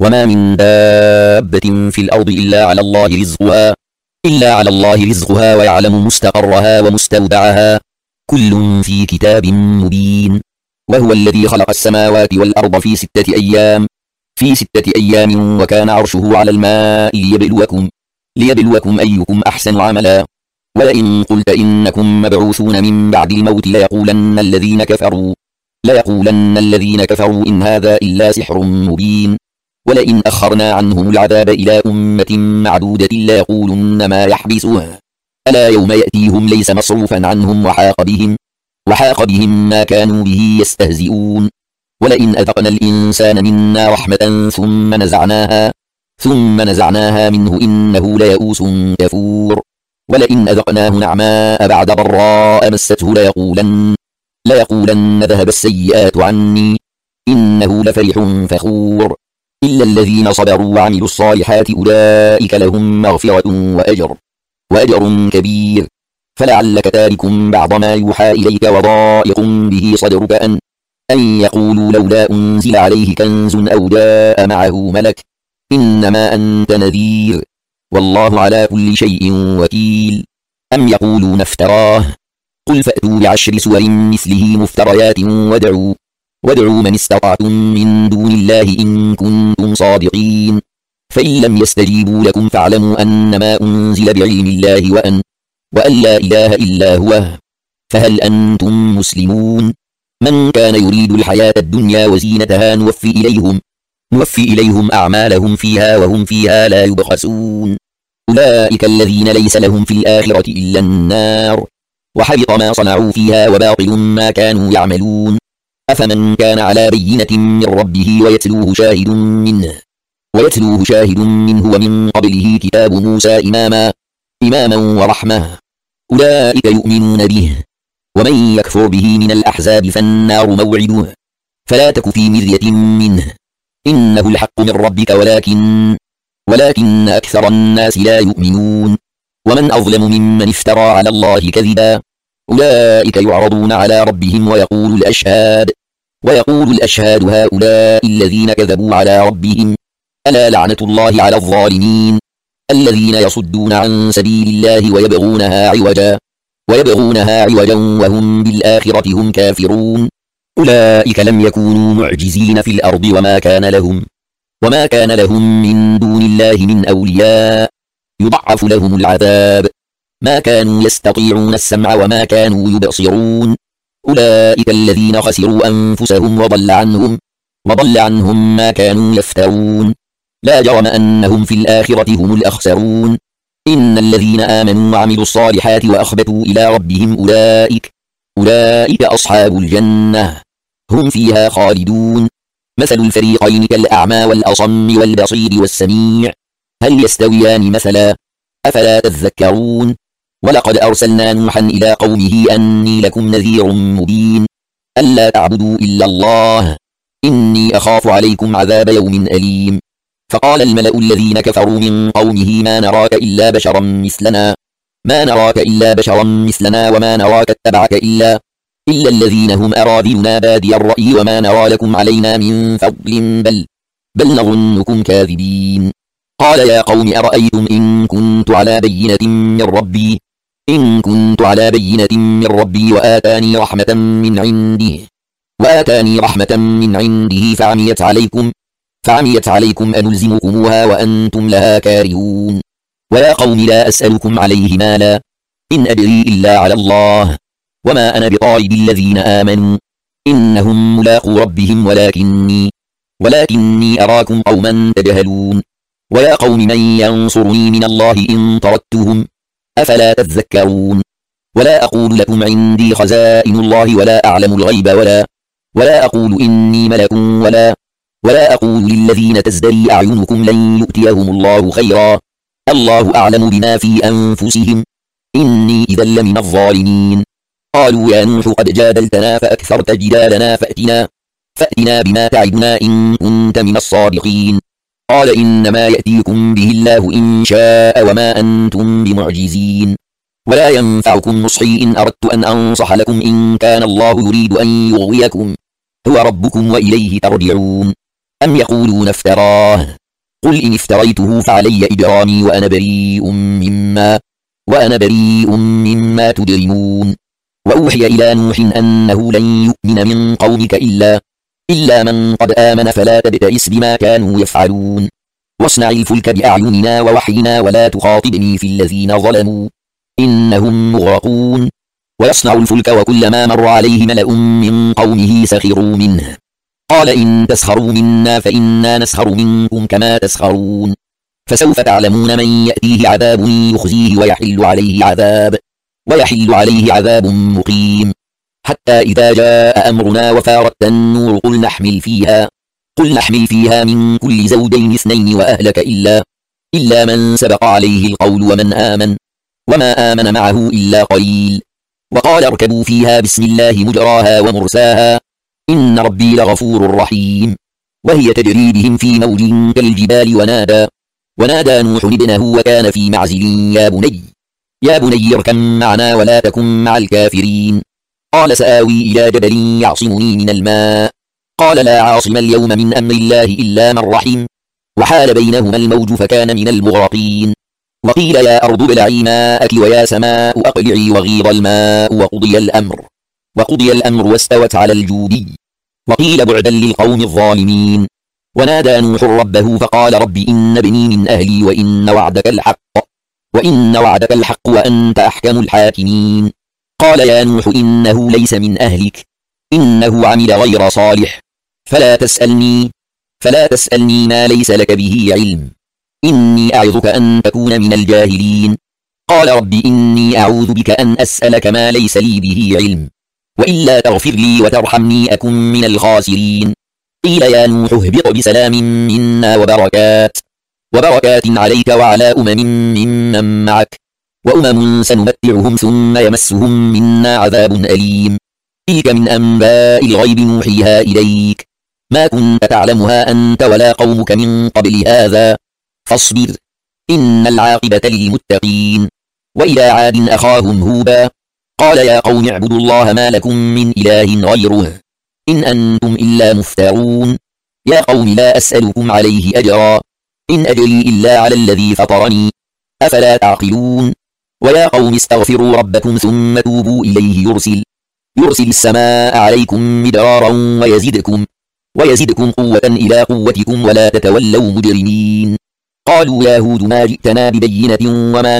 وما من دابة في الأرض إلا على الله رزقها ويعلم مستقرها ومستودعها، كل في كتاب مبين. وهو الذي خلق السماوات والأرض في 6 أيام وكان عرشه على الماء ليبلوكم أيكم أحسن عملا. ولئن قلت إنكم مبعوثون من بعد الموت ليقولن الذين كفروا إن هذا إلا سحر مبين. ولئن أخرنا عنهم العذاب إلى أمة معدودة ليقولن ما يحبسها، ألا يوم يأتيهم ليس مصروفا عنهم وحاق بهم ما كانوا به يستهزئون. ولئن أذقنا الإنسان منا رحمة ثم نزعناها منه إنه ليئوس كفور. ولئن أذقناه نعماء بعد ضراء مسته ليقولن ذهب السيئات عني إنه لفرح فخور. إلا الذين صبروا وعملوا الصالحات أولئك لهم مغفرة وأجر كبير. فلعلك تارك بعض ما يوحى إليك وضائق به صدرك أن يقولوا لولا أنزل عليه كنز أو جاء معه ملك، إنما أنت نذير والله على كل شيء وكيل. أم يقولون افتراه، قل فأتوا ب10 سور مثله مفتريات وادعوا من استطعتم من دون الله إن كنتم صادقين. فإن لم يستجيبوا لكم فاعلموا أنما أنزل بعلم الله وأن لا إله إلا هو، فهل أنتم مسلمون؟ من كان يريد الحياة الدنيا وزينتها نوفي إليهم أعمالهم فيها وهم فيها لا يبخسون. أولئك الذين ليس لهم في الآخرة إلا النار، وحبط ما صنعوا فيها وباطل ما كانوا يعملون. أفمن كان على بينة من ربه ويتلوه شاهد منه ومن قبله كتاب موسى إماما ورحمة، أولئك يؤمنون به. ومن يكفر به من الأحزاب فالنار موعده، فلا تك في مرية منه، إنه الحق من ربك ولكن أكثر الناس لا يؤمنون. ومن أظلم ممن افترى على الله كذبا، أولئك يعرضون على ربهم ويقول الأشهاد هؤلاء الذين كذبوا على ربهم، ألا لعنة الله على الظالمين الذين يصدون عن سبيل الله ويبغونها عوجا وهم بالآخرة هم كافرون. أولئك لم يكونوا معجزين في الأرض وما كان لهم من دون الله من أولياء، يضعف لهم العذاب، ما كانوا يستطيعون السمع وما كانوا يبصرون. أولئك الذين خسروا أنفسهم وضل عنهم ما كانوا يفترون. لا جرم أنهم في الآخرة هم الأخسرون. إن الذين آمنوا وعملوا الصالحات وأخبتوا إلى ربهم أولئك أصحاب الجنة، هم فيها خالدون. مثل الفريقين كالأعمى والأصم والبصير والسميع، هل يستويان مثلا؟ أفلا تذكرون؟ ولقد أرسلنا نوحا إلى قومه أني لكم نذير مبين، ألا تعبدوا إلا الله إني أخاف عليكم عذاب يوم أليم. فقال الملأ الذين كفروا من قومه ما نراك إلا بشرا مثلنا وما نراك اتبعك إلا الذين هم أراذلنا بادي الرأي وما نرى لكم علينا من فضل بل نظنكم كاذبين. قال يا قوم أرأيتم إن كنت على بينة من ربي وآتاني رحمة من عنده فعميت عليكم أنلزمكموها وأنتم لها كارهون. ويا قوم لا أسألكم عليه مالا، إن أدري إلا على الله، وما أنا بطارد الذين آمنوا إنهم ملاقو ربهم ولكني أراكم قوما تجهلون. ويا قوم من ينصرني من الله إن طردتهم، أفلا تذكرون. ولا أقول لكم عندي خزائن الله ولا أعلم الغيب ولا أقول إني ملك ولا أقول للذين تزدري أعينكم لن يؤتيهم الله خيرا، الله أعلم بما في أنفسهم إني إذا لمن الظالمين. قالوا يا نوح قد جادلتنا فأكثرت جدالنا فأتنا بما تعدنا إن كنت من الصادقين. قال إنما يأتيكم به الله إن شاء وما أنتم بمعجزين، ولا ينفعكم نصحي إن أردت أن أنصح لكم إن كان الله يريد أن يغويكم، هو ربكم وإليه ترجعون. أم يقولون افتراه قل إن افتريته فعلي إجرامي وأنا بريء مما تجرمون وأوحي إلى نوح أنه لن يؤمن من قومك إلا من قد آمن فلا تبتئس بما كانوا يفعلون واصنع الفلك بأعيننا ووحينا ولا تخاطبني في الذين ظلموا إنهم مغرقون ويصنع الفلك وكلما مر عليه ملأ من قومه سخروا منه قال إن تسخروا منا فإنا نسخر منكم كما تسخرون فسوف تعلمون من يأتيه عذاب يخزيه ويحل عليه عذاب مقيم حتى إذا جاء أمرنا وفارت النور قل نحمل فيها من كل زوجين 2 وأهلك إلا من سبق عليه القول وما آمن معه إلا قليل وقال اركبوا فيها بسم الله مجراها ومرساها إن ربي لغفور رحيم وهي تجري بهم في موج كالجبال ونادى نوح ابنه وكان في معزل يا بني اركب معنا ولا تكن مع الكافرين قال سآوي إلى جبل يعصمني من الماء قال لا عاصم اليوم من أمر الله إلا من رحم وحال بينهما الموج فكان من المغرقين وقيل يا أرض ابلعي ماءك ويا سماء أقلعي وغيض الماء وقضي الأمر واستوت على الجودي وقيل بعدا للقوم الظالمين ونادى نوح ربه فقال رب إن ابني من أهلي وإن وعدك الحق وأنت أحكم الحاكمين قال يا نوح إنه ليس من أهلك إنه عمل غير صالح فلا تسألني ما ليس لك به علم إني أعظك أن تكون من الجاهلين قال رب إني أعوذ بك أن أسألك ما ليس لي به علم وإلا تغفر لي وترحمني أكن من الخاسرين قيل يا نوح اهبط بسلام منا وبركات عليك وعلى ممن معك وأمم سنمتعهم ثم يمسهم منا عذاب أليم تلك من أنباء الغيب نوحيها إليك ما كنت تعلمها أنت ولا قومك من قبل هذا فاصبر إن العاقبة للمتقين وإلى عاد أخاهم هودا قال يا قوم اعبدوا الله ما لكم من إله غيره إن أنتم إلا مفترون يا قوم لا أسألكم عليه أجرا إن أجري إلا على الذي فطرني أفلا تعقلون ويا قوم استغفروا ربكم ثم توبوا إليه يرسل السماء عليكم مدرارا ويزدكم قوة إلى قوتكم ولا تتولوا مجرمين قالوا يا هود ما جئتنا ببينة وما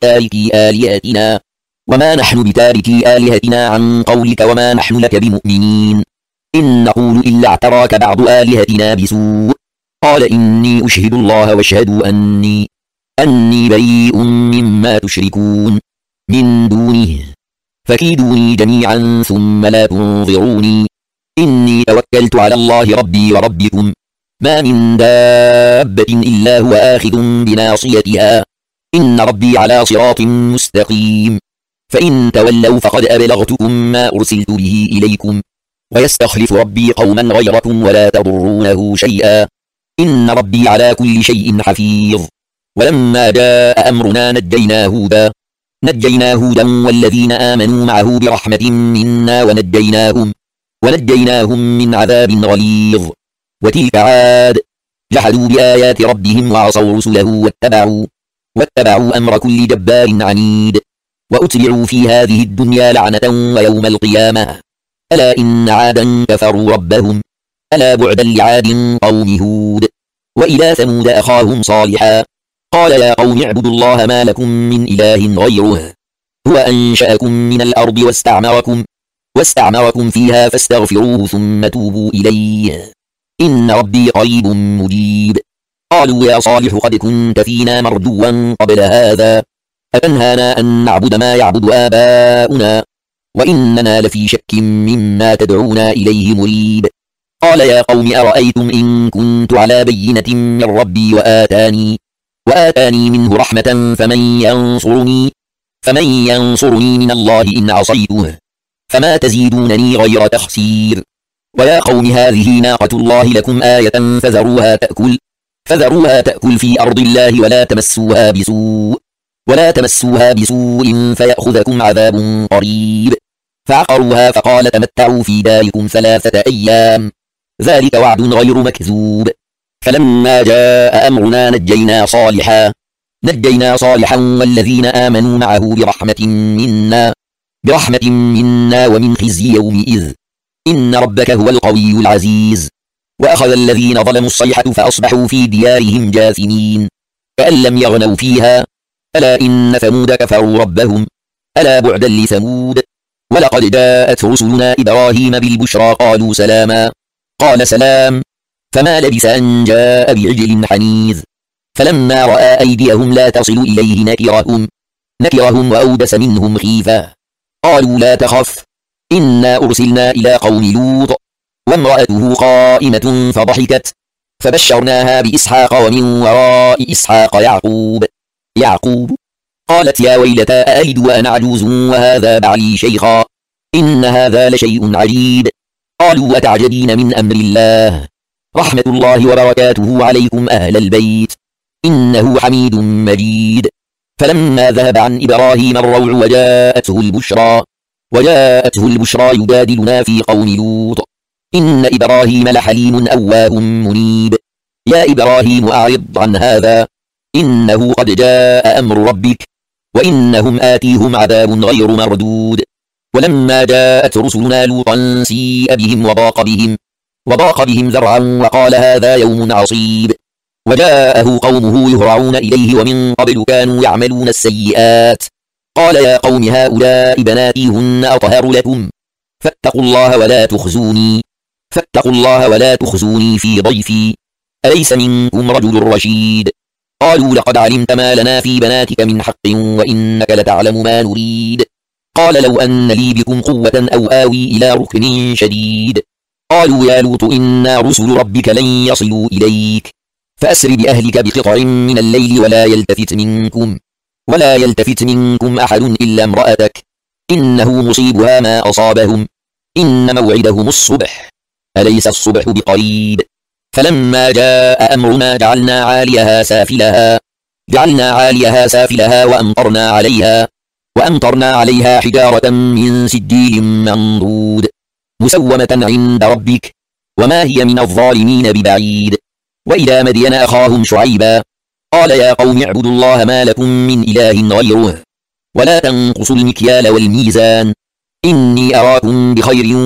نحن بتاركي آلهتنا عن قولك وما نحن لك بمؤمنين إن نقول إلا اعتراك بعض آلهتنا بسوء قال إني أشهد الله واشهدوا أني بريء مما تشركون من دونه فكيدوني جميعا ثم لا تنظروني إني توكلت على الله ربي وربكم ما من دابة إلا هو آخذ بناصيتها إن ربي على صراط مستقيم فإن تولوا فقد أبلغتكم ما أرسلت به إليكم ويستخلف ربي قوما غيركم ولا تضرونه شيئا إن ربي على كل شيء حفيظ ولما جاء أمرنا نجينا هودا والذين آمنوا معه برحمة منا ونجيناهم من عذاب غليظ وتلك عاد جحدوا بآيات ربهم وعصوا رسله واتبعوا أمر كل جبار عنيد وأتبعوا في هذه الدنيا لعنة ويوم القيامة ألا إن عادا كفروا ربهم ألا بعدا لعاد قوم هود وإلى ثمود أخاهم صالحا قال يا قوم اعبدوا الله ما لكم من إله غيره هو أنشأكم من الأرض واستعمركم فيها فاستغفروه ثم توبوا إليه إن ربي قريب مجيب قالوا يا صالح قد كنت فينا مرجوا قبل هذا أتنهانا أن نعبد ما يعبد آباؤنا وإننا لفي شك مما تدعونا إليه مريب قال يا قوم أرأيتم إن كنت على بينة من ربي وآتاني منه رحمة فمن ينصرني من الله إن عصيته فما تزيدونني غير تخسير ويا قوم هذه ناقة الله لكم آية فذروها تأكل في أرض الله ولا تمسوها بسوء فيأخذكم عذاب قريب فعقروها فقال تمتعوا في داركم 3 أيام ذلك وعد غير مكذوب. فلما جاء أمرنا نجينا صالحا والذين آمنوا معه برحمة منا ومن خزي يومئذ. إن ربك هو القوي العزيز. وأخذ الذين ظلموا الصيحة فأصبحوا في ديارهم جاثمين كأن لم يغنوا فيها. ألا إن ثمود كفروا ربهم. ألا بعدا لثمود. ولقد جاءت رسلنا إبراهيم بالبشرى قالوا سلاما. قال سلام. فما لبث أن جاء بعجل حنيذ. فلما رأى أيديهم لا تصل إليه نكرهم وأوجس منهم خيفة. قالوا لا تخف إنا أرسلنا إلى قوم لوط وامرأته قائمة فضحكت فبشرناها بإسحاق ومن وراء إسحاق يعقوب. قالت يا ويلتى أألد وأنا عجوز وهذا بعلي شيخا إن هذا لشيء عجيب. قالوا أتعجبين من أمر الله رحمة الله وبركاته عليكم أهل البيت إنه حميد مجيد. فلما ذهب عن إبراهيم الروع وجاءته البشرى يجادلنا في قوم لوط إن إبراهيم لحليم أواه منيب. يا إبراهيم أعرض عن هذا إنه قد جاء أمر ربك وإنهم آتيهم عذاب غير مردود. ولما جاءت رسلنا لوطا سيء بهم وضاق بهم ذرعا وقال هذا يوم عصيب. وجاءه قومه يهرعون إليه ومن قبل كانوا يعملون السيئات. قال يا قوم هؤلاء بناتي هن أطهر لكم فاتقوا الله ولا تخزوني في ضيفي أليس منكم رجل رشيد. قالوا لقد علمت ما لنا في بناتك من حق وإنك لتعلم ما نريد. قال لو أن لي بكم قوة أو آوي إلى ركن شديد. قالوا يا لوط إنا رسل ربك لن يصلوا إليك فأسر بأهلك بقطع من الليل ولا يلتفت منكم أحد إلا امرأتك إنه مصيبها ما أصابهم إن موعدهم الصبح أليس الصبح بقريب. فلما جاء أمرنا جعلنا عاليها سافلها وأمطرنا عليها حجارة من سجيل منضود مسومة عند ربك وما هي من الظالمين ببعيد. وإلى مدين أخاهم شعيبا قال يا قوم اعبدوا الله ما لكم من إله غيره ولا تنقصوا المكيال والميزان إني أراكم بخير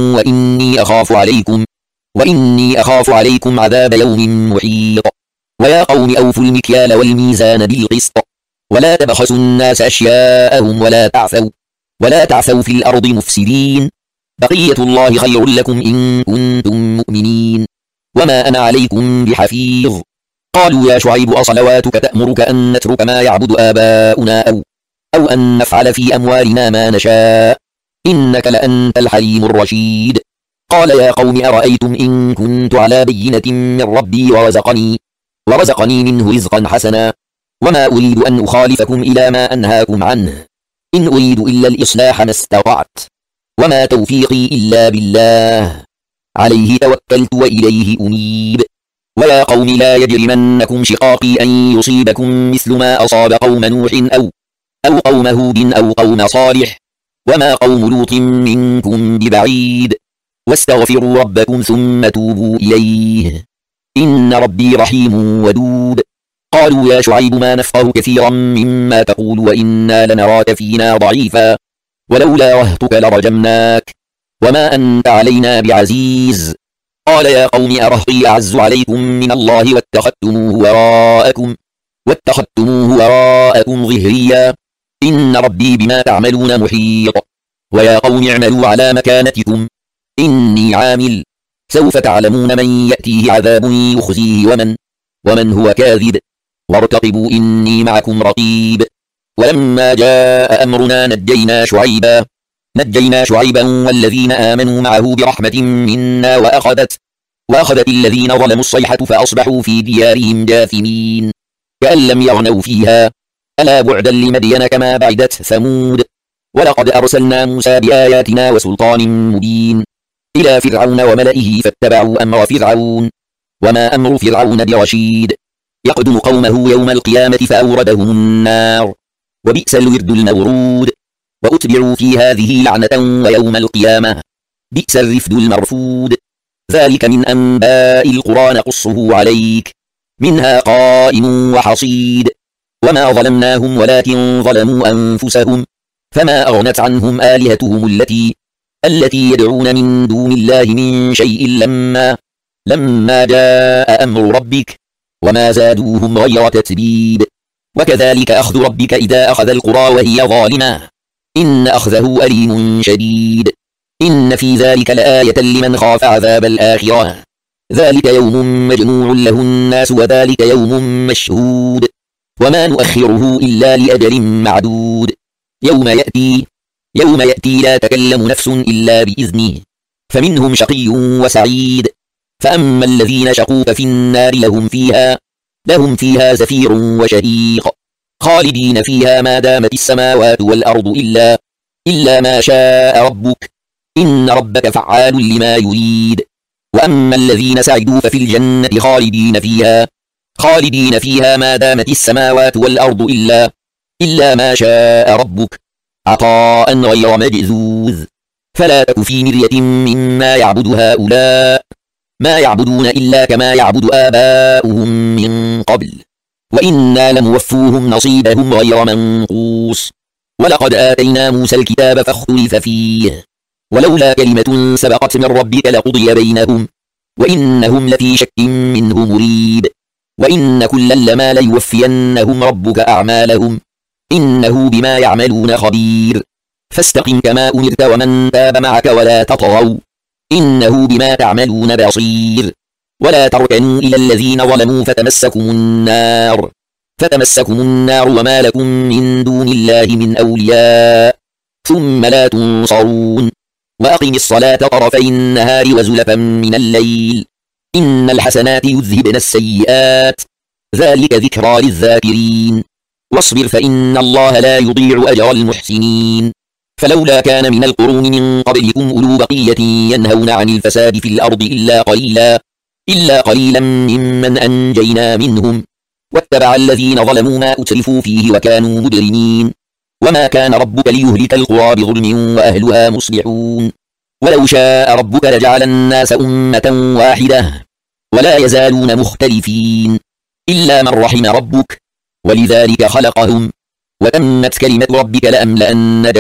وإني أخاف عليكم عذاب يوم محيط. ويا قوم أوفوا المكيال والميزان بالقسط ولا تبخسوا الناس أشياءهم ولا تعثوا في الأرض مفسدين. بقية الله خير لكم إن كنتم مؤمنين وما أنا عليكم بحفيظ. قالوا يا شعيب أصلواتك تأمرك أن نترك ما يعبد آباؤنا أو أن نفعل في أموالنا ما نشاء إنك لأنت الحليم الرشيد. قال يا قوم أرأيتم إن كنت على بينة من ربي ورزقني منه رزقا حسنا وما أريد أن أخالفكم إلى ما أنهاكم عنه إن أريد إلا الإصلاح ما استطعت وما توفيقي إلا بالله عليه توكلت وإليه أنيب. ويا قوم لا يجرمنكم شقاقي أن يصيبكم مثل ما أصاب قوم نوح أو قوم هود أو قوم صالح وما قوم لوط منكم ببعيد واستغفروا ربكم ثم توبوا إليه إن ربي رحيم ودود. قالوا يا شعيب ما نفقه كثيرا مما تقول وإنا لنراك فينا ضعيفا ولولا رهتك لرجمناك وما أنت علينا بعزيز. قال يا قوم أرهطي أعز عليكم من الله واتخذتموه وراءكم ظهريا إن ربي بما تعملون محيط. ويا قوم اعملوا على مكانتكم إني عامل سوف تعلمون من يأتيه عذاب يخزيه ومن هو كاذب وارتقبوا إني معكم رقيب. ولما جاء أمرنا نجينا شعيبا والذين آمنوا معه برحمة منا وأخذت الذين ظلموا الصيحة فأصبحوا في ديارهم جاثمين كأن لم يغنوا فيها. ألا بعدا لمدين كما بعدت ثمود. ولقد أرسلنا موسى بآياتنا وسلطان مبين إلى فرعون وملئه فاتبعوا أمر فرعون وما أمر فرعون برشيد. يقدم قومه يوم القيامة فأوردهم النار وبئس الورد المورود. وأتبعوا في هذه لعنة ويوم القيامة بئس الرفد المرفود. ذلك من أنباء القرى نقصه عليك منها قائم وحصيد وما ظلمناهم ولكن ظلموا أنفسهم فما أغنت عنهم آلهتهم التي يدعون من دون الله من شيء لما جاء أمر ربك وما زادوهم غير تتبيب وكذلك أخذ ربك إذا أخذ القرى وهي ظالمة إن أخذه أليم شديد إن في ذلك لآية لمن خاف عذاب الآخرة ذلك يوم مجموع له الناس وذلك يوم مشهود وما نؤخره إلا لأجل معدود يوم يأتي لا تكلم نفس إلا بإذنه فمنهم شقي وسعيد فأما الذين شقوا ففي النار لهم فيها زفير وشهيق خالدين فيها ما دامت السماوات والأرض إلا ما شاء ربك إن ربك فعال لما يريد وأما الذين سعدوا ففي الجنة خالدين فيها ما دامت السماوات والأرض إلا ما شاء ربك عطاء غير مجذوذ فلا تك في مرية مما يعبد هؤلاء ما يعبدون إلا كما يعبد آباؤهم من قبل وإنا لموفوهم نصيبهم غير منقوص ولقد آتينا موسى الكتاب فاختلف فيه ولولا كلمة سبقت من ربك لقضي بينهم وإنهم لفي شك منه مريب وإن كلا لما ليوفينهم ربك أعمالهم إنه بما يعملون خبير فاستقم كما أمرت ومن تاب معك ولا تطغوا إنه بما تعملون بصير ولا تركنوا إلى الذين ظلموا فتمسكم النار وما لكم من دون الله من أولياء ثم لا تنصرون وأقم الصلاة طرفي النهار وزلفا من الليل إن الحسنات يذهبن السيئات ذلك ذكرى للذاكرين واصبر فإن الله لا يضيع أجر المحسنين فلولا كان من القرون من قبلكم أولو بقية ينهون عن الفساد في الأرض إلا قليلا ممن أنجينا منهم واتبع الذين ظلموا ما أترفوا فيه وكانوا مجرمين وما كان ربك ليهلك القرى بظلم وأهلها مصلحون ولو شاء ربك لجعل الناس أمة واحدة ولا يزالون مختلفين إلا من رحم ربك ولذلك خلقهم وتمت كلمة ربك لأملأن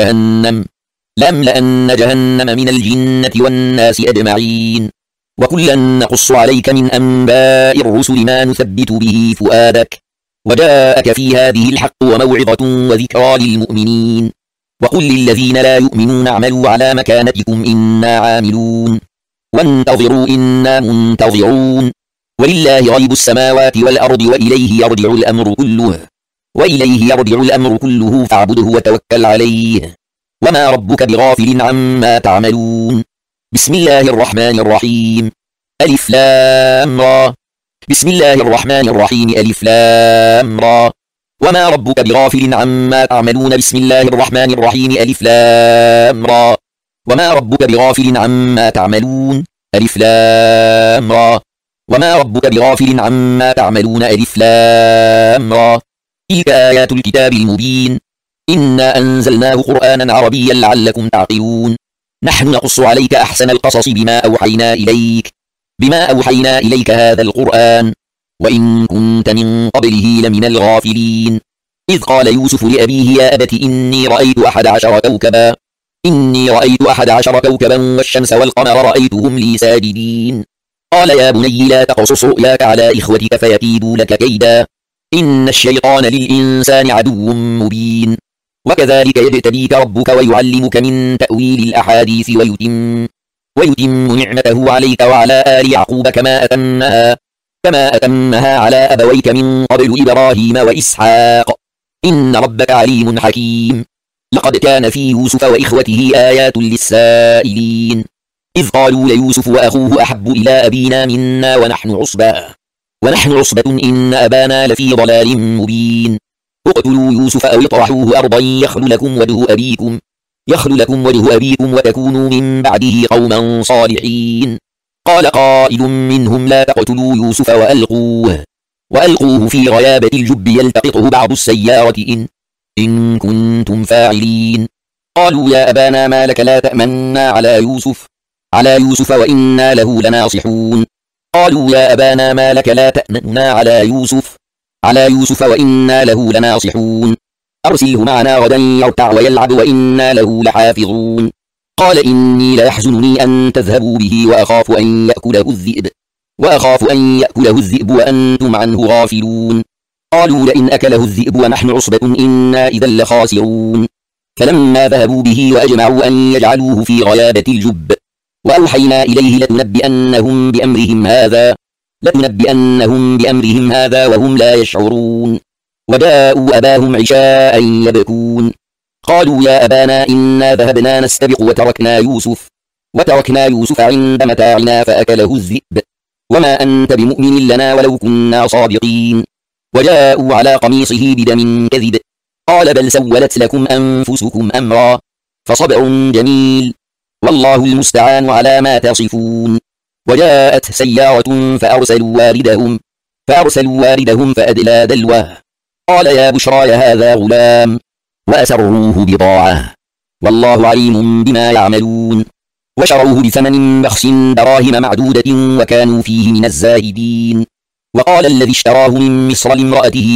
جهنم من الجنة والناس أجمعين وكلا نقص عليك من أنباء الرسل ما نثبت به فؤادك وجاءك في هذه الحق وموعظة وذكرى للمؤمنين وقل للذين لا يؤمنون اعملوا على مكانتكم إنا عاملون وانتظروا إنا منتظرون ولله غيب السماوات والأرض وإليه يرجع الأمر كله فاعبده وتوكل عليه وما ربك بغافل عما تعملون بسم الله الرحمن الرحيم ألف لام را بسم الله الرحمن الرحيم ألف لام را وما ربك بغافل عما تعملون بسم الله الرحمن الرحيم ألف لام را وما ربك بغافل عما تعملون ألف لام را وما ربك بغافل عما تعملون ألف لام را تلك آيات الكتاب المبين إنا أنزلناه قرآنا عربيا لعلكم تعقلون نحن نقص عليك أحسن القصص بما أوحينا إليك هذا القرآن وإن كنت من قبله لمن الغافلين إذ قال يوسف لأبيه يا أبت إني رأيت أحد عشر كوكبا والشمس والقمر رأيتهم لي ساجدين قال يا بني لا تقصص رؤياك على إخوتك فيكيدوا لك كيدا إن الشيطان للإنسان عدو مبين وكذلك يجتبيك ربك ويعلمك من تأويل الأحاديث ويتم نعمته عليك وعلى آل يعقوب كما أتمها على أبويك من قبل إبراهيم وإسحاق إن ربك عليم حكيم لقد كان في يوسف وإخوته آيات للسائلين إذ قالوا ليوسف وأخوه أحب إلى أبينا منا ونحن عصبة إن أبانا لفي ضلال مبين اقتلوا يوسف أو اطرحوه أرضا يخل لكم وجه أبيكم وتكونوا من بعده قوما صالحين قال قائل منهم لا تقتلوا يوسف وألقوه في غيابة الجب يلتقطه بعض السيارة إن كنتم فاعلين قالوا يا أبانا ما لك لا تأمنا على يوسف على يوسف وإنا له لناصحون. قالوا يا أبانا ما لك لا تأمننا على يوسف وإنا له لناصحون. أرسله معنا غدا يرتع ويلعب وإنا له لحافظون. قال إني ليحزنني أن تذهبوا به وأخاف أن يأكله الذئب وأنتم عنه غافلون. قالوا لئن أكله الذئب ونحن عصبة إنا إذا لخاسرون. فلما ذهبوا به وأجمعوا أن يجعلوه في غيابة الجب وأوحينا إليه لتنبئنهم بأمرهم هذا وهم لا يشعرون. وجاءوا أباهم عشاء يبكون. قالوا يا أبانا إنا ذهبنا نستبق وتركنا يوسف عند متاعنا فأكله الذئب وما أنت بمؤمن لنا ولو كنا صادقين. وجاءوا على قميصه بدم كذب قال بل سولت لكم أنفسكم أمرا فصبر جميل والله المستعان على ما تصفون. وجاءت سيارة فأرسلوا واردهم فأدلى دلوه قال يا بشرى هذا غلام وأسروه بضاعة والله عليم بما يعملون. وشروه بثمن بخس دراهم معدودة وكانوا فيه من الزاهدين. وقال الذي اشتراه من مصر لامرأته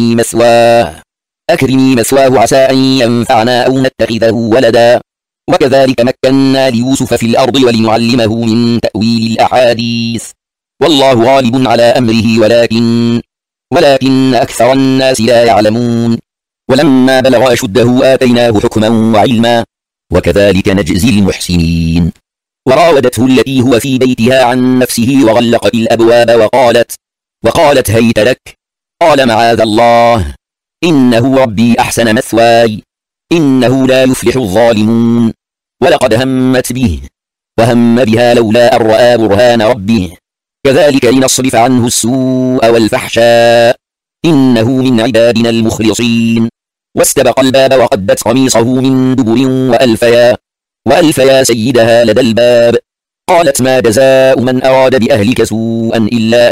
أكرمي مثواه عسى أن ينفعنا أو نتخذه ولدا. وكذلك مكنا ليوسف في الأرض ولنعلمه من تأويل الأحاديث والله غالب على أمره ولكن أكثر الناس لا يعلمون. ولما بلغ أشده آتيناه حكما وعلما وكذلك نجزي المحسنين. وراودته التي هو في بيتها عن نفسه وغلقت الأبواب وقالت هيت لك. قال معاذ الله إنه ربي أحسن مثواي إنه لا يفلح الظالمون. ولقد همت به وهم بها لولا أن رأى برهان ربه كذلك لنصرف عنه السوء والفحشاء إنه من عبادنا المخلصين. واستبق الباب وقدت قميصه من دبر وألفيا سيدها لدى الباب. قالت ما جزاء من أراد بأهلك سوءا إلا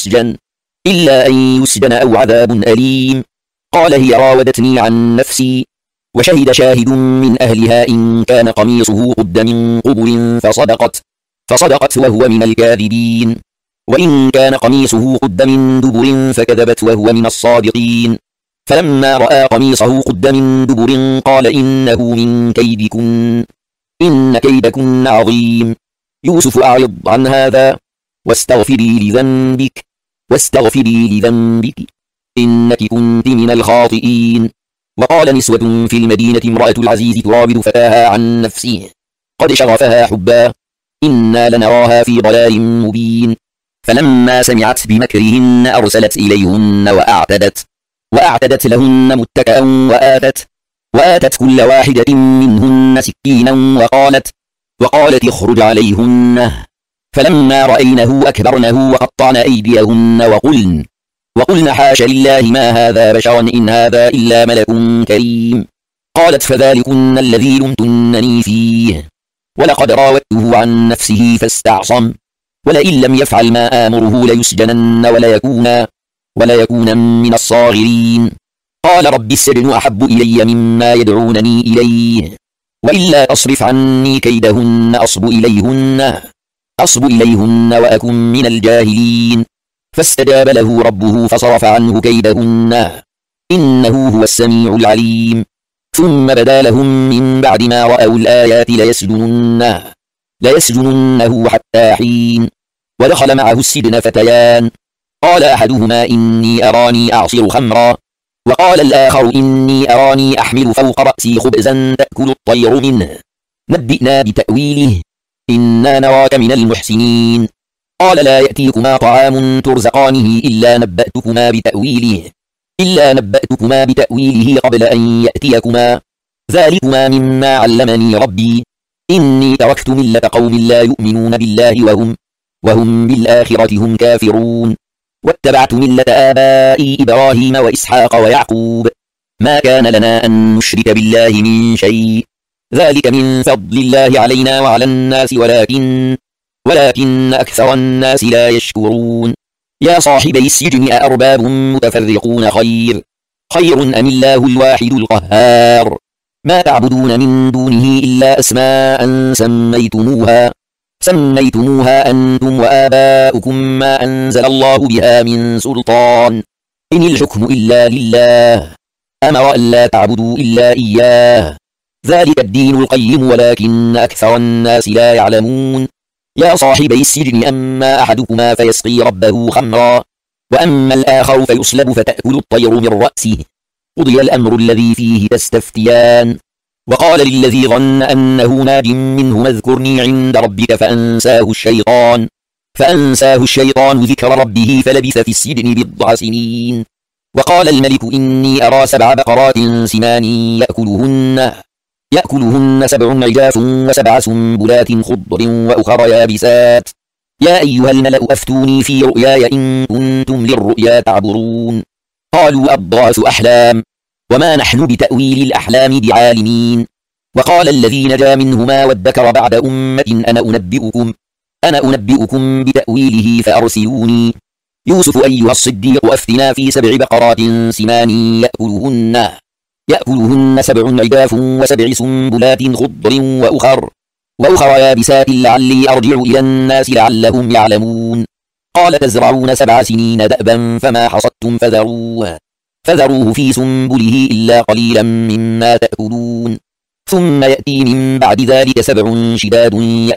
أن يسجن أو عذاب أليم. قال هي راودتني عن نفسي. وشهد شاهد من أهلها إن كان قميصه قد من قبل فصدقت وهو من الكاذبين وإن كان قميصه قد من دبر فكذبت وهو من الصادقين. فلما رأى قميصه قد من دبر قال إنه من كيدكن إن كيدكن عظيم. يوسف أعرض عن هذا واستغفري لذنبك إنك كنت من الخاطئين. وقال نسوة في المدينة امرأة العزيز تراود فتاها عن نفسه قد شغفها حبا إنا لنراها في ضلال مبين. فلما سمعت بمكرهن أرسلت إليهن وأعتدت لهن متكئا وآتت كل واحدة منهن سكينا وقالت اخرج عليهن. فلما رأينه أكبرنه وقطعن أيديهن وقلن حاش لله ما هذا بشرا إن هذا إلا ملك كريم. قالت فذلكن الذي لمتنني فيه ولقد راودته عن نفسه فاستعصم ولئن لم يفعل ما آمره ليسجنن وليكون من الصاغرين. قال رب السجن أحب إلي مما يدعونني إليه وإلا تصرف عني كيدهن أصب إليهن وأكن من الجاهلين. فاستجاب له ربه فصرف عنه كيدهن إنه هو السميع العليم. ثم بدا لهم من بعد ما رأوا الآيات ليسجننه حتى حين. ودخل معه السجن فتيان قال أحدهما إني أراني أعصر خمرا وقال الآخر إني أراني أحمل فوق رأسي خبزا تأكل الطير منه نبئنا بتأويله إنا نراك من المحسنين. قال لا يأتيكما طعام ترزقانه إلا نبأتكما بتأويله قبل أن يأتيكما ذلكما مما علمني ربي إني تركت ملة قوم لا يؤمنون بالله وهم بالآخرة هم كافرون واتبعت ملة آبائي إبراهيم وإسحاق ويعقوب ما كان لنا أن نشرك بالله من شيء ذلك من فضل الله علينا وعلى الناس ولكن أكثر الناس لا يشكرون. يا صاحبي السجن أأرباب متفرقون خير أم الله الواحد القهار ما تعبدون من دونه إلا أسماء سميتموها أنتم وآباؤكم ما أنزل الله بها من سلطان إن الحكم إلا لله أمر أن لا تعبدوا إلا إياه ذلك الدين القيم ولكن أكثر الناس لا يعلمون يا صاحبي السجن أما أحدكما فيسقي ربه خمرا وأما الآخر فيصلب فتأكل الطير من رأسه قضي الأمر الذي فيه تستفتيان وقال للذي ظن أنه ناج منه اذكرني عند ربك فأنساه الشيطان ذكر ربه فلبث في السجن بضع سنين وقال الملك إني أرى 7 بقرات سمان يأكلهن 7 عجاف و7 سنبلات خضر وأخر يابسات يا أيها الملأ أفتوني في رؤياي إن كنتم للرؤيا تعبرون قالوا أضغاث أحلام وما نحن بتأويل الأحلام بعالمين وقال الذي نجا منهما وادكر بعد أمة أنا أنبئكم بتأويله فأرسلوني يوسف أيها الصديق أفتنا في 7 بقرات سمان يأكلهن 7 عجاف و7 سنبلات خضر وأخر يابسات لعلي أرجع إلى الناس لعلهم يعلمون قال تزرعون 7 سنين دأبا فما حصدتم فذروه في سنبله إلا قليلا مما تأكلون ثم يأتي من بعد ذلك 7 شداد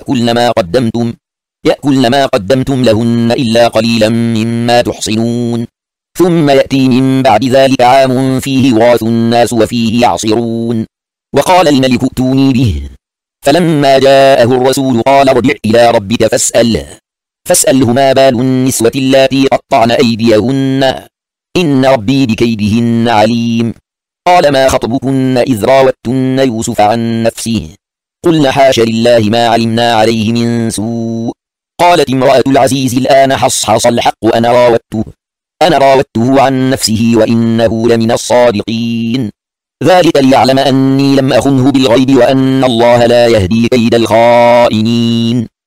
يأكلن ما قدمتم لهن إلا قليلا مما تحصنون ثم يأتي من بعد ذلك عام فيه يغاث الناس وفيه يعصرون وقال الملك ائتوني به فلما جاءه الرسول قال ارجع إلى ربك فاسأله ما بال النسوة اللاتي قطعن أيديهن إن ربي بكيدهن عليم قال ما خطبكن إذ راوتن يوسف عن نفسه قلنا حاش لله ما علمنا عليه من سوء قالت امرأة العزيز الآن حصحص الحق أنا راودته عن نفسه وإنه لمن الصادقين ذلك ليعلم أني لم أخنه بالغيب وأن الله لا يهدي كيد الخائنين